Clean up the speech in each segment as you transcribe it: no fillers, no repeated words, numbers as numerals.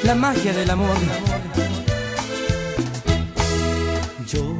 la magia del amor. Yo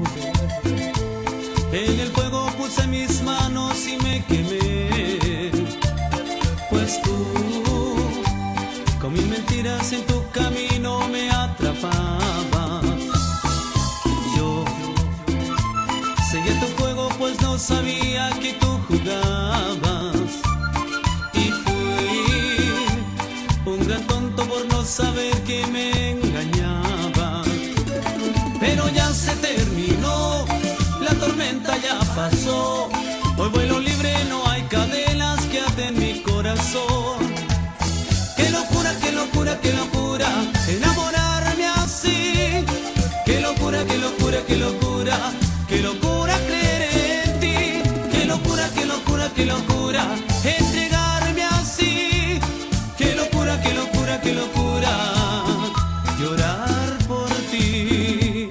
en el fuego puse mis manos y me quemé, pues tú con mil mentiras en tu camino me atrapabas. Yo seguía tu juego pues no sabía que tú jugabas, y fui un gran tonto por no saber que me engañaba. Pero ya se terminó, la tormenta ya pasó, hoy vuelo libre, no hay cadenas que aten mi corazón. Qué locura, qué locura, qué locura, enamorarme así. Qué locura, qué locura, qué locura, qué locura creer en ti. Qué locura, qué locura, qué locura, entregarme así. Qué locura, qué locura, qué locura, llorar por ti.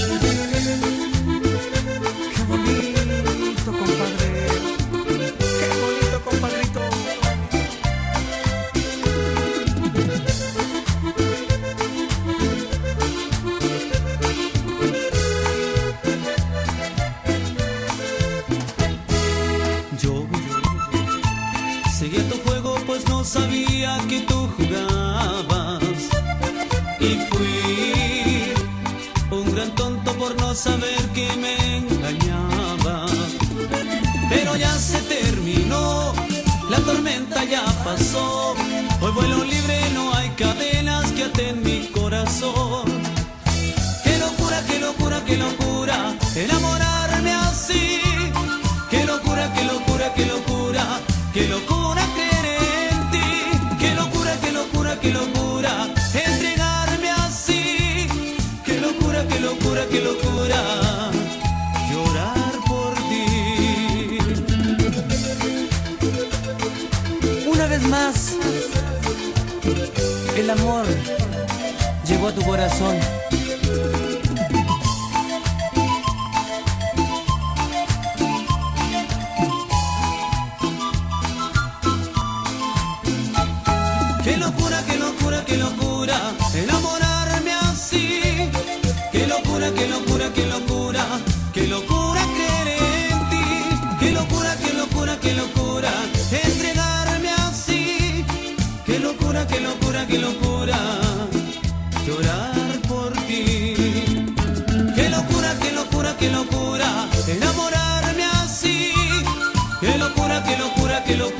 Qué bonito, compadre. Qué bonito, compadrito. Yo seguía tu juego pues no sabía que tú jugabas, y fui un gran tonto por no saber que me engañaba. Pero ya se terminó, la tormenta ya pasó, hoy vuelo libre, no hay cadenas que aten mi corazón. Qué locura, qué locura, qué locura, enamorarme así. Qué locura, qué locura, qué locura, qué locura creer en ti. Qué locura, qué locura, qué locura, entregarme así. Qué locura, qué locura, qué locura, llorar por ti. Una vez más, el amor llegó a tu corazón. Qué locura, qué locura, qué locura, enamorarme así. Qué locura, qué locura, qué locura, qué locura creer en ti. Qué locura, qué locura, qué locura, entregarme así. Qué locura, qué locura, qué locura, llorar por ti. Qué locura, qué locura, qué locura, enamorarme así. Qué locura, qué locura, qué locura.